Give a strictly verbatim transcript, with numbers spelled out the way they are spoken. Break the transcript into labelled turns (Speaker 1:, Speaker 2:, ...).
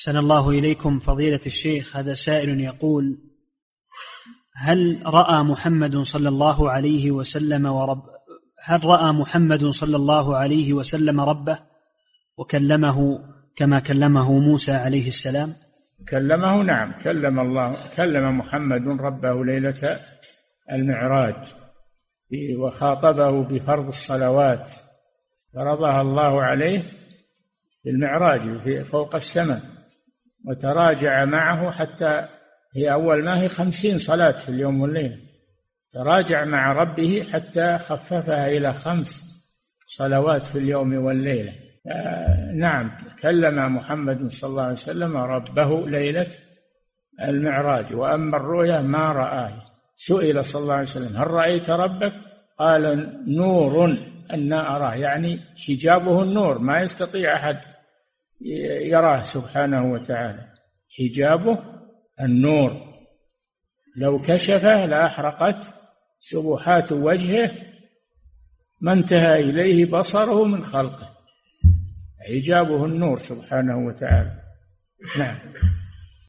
Speaker 1: أحسن الله إليكم فضيلة الشيخ. هذا سائل يقول: هل رأى محمد صلى الله عليه وسلم ورب هل رأى محمد صلى الله عليه وسلم ربه وكلمه كما كلمه موسى عليه السلام؟
Speaker 2: كلمه، نعم، كلم الله كلم محمد ربه ليلة المعراج وخاطبه بفرض الصلوات، فرضها الله عليه في المعراج فوق السماء، وتراجع معه حتى هي أول ما هي خمسين صلاة في اليوم والليلة، تراجع مع ربه حتى خففها إلى خمس صلوات في اليوم والليلة. آه نعم، كلم محمد صلى الله عليه وسلم ربه ليلة المعراج. وأما الرؤيا ما رآه. سئل صلى الله عليه وسلم: هل رأيت ربك؟ قال: نور أنا أراه، يعني حجابه النور، ما يستطيع أحد يراه سبحانه وتعالى، حجابه النور، لو كشفه لأحرقت سبحات وجهه ما انتهى إليه بصره من خلقه، حجابه النور سبحانه وتعالى. نعم.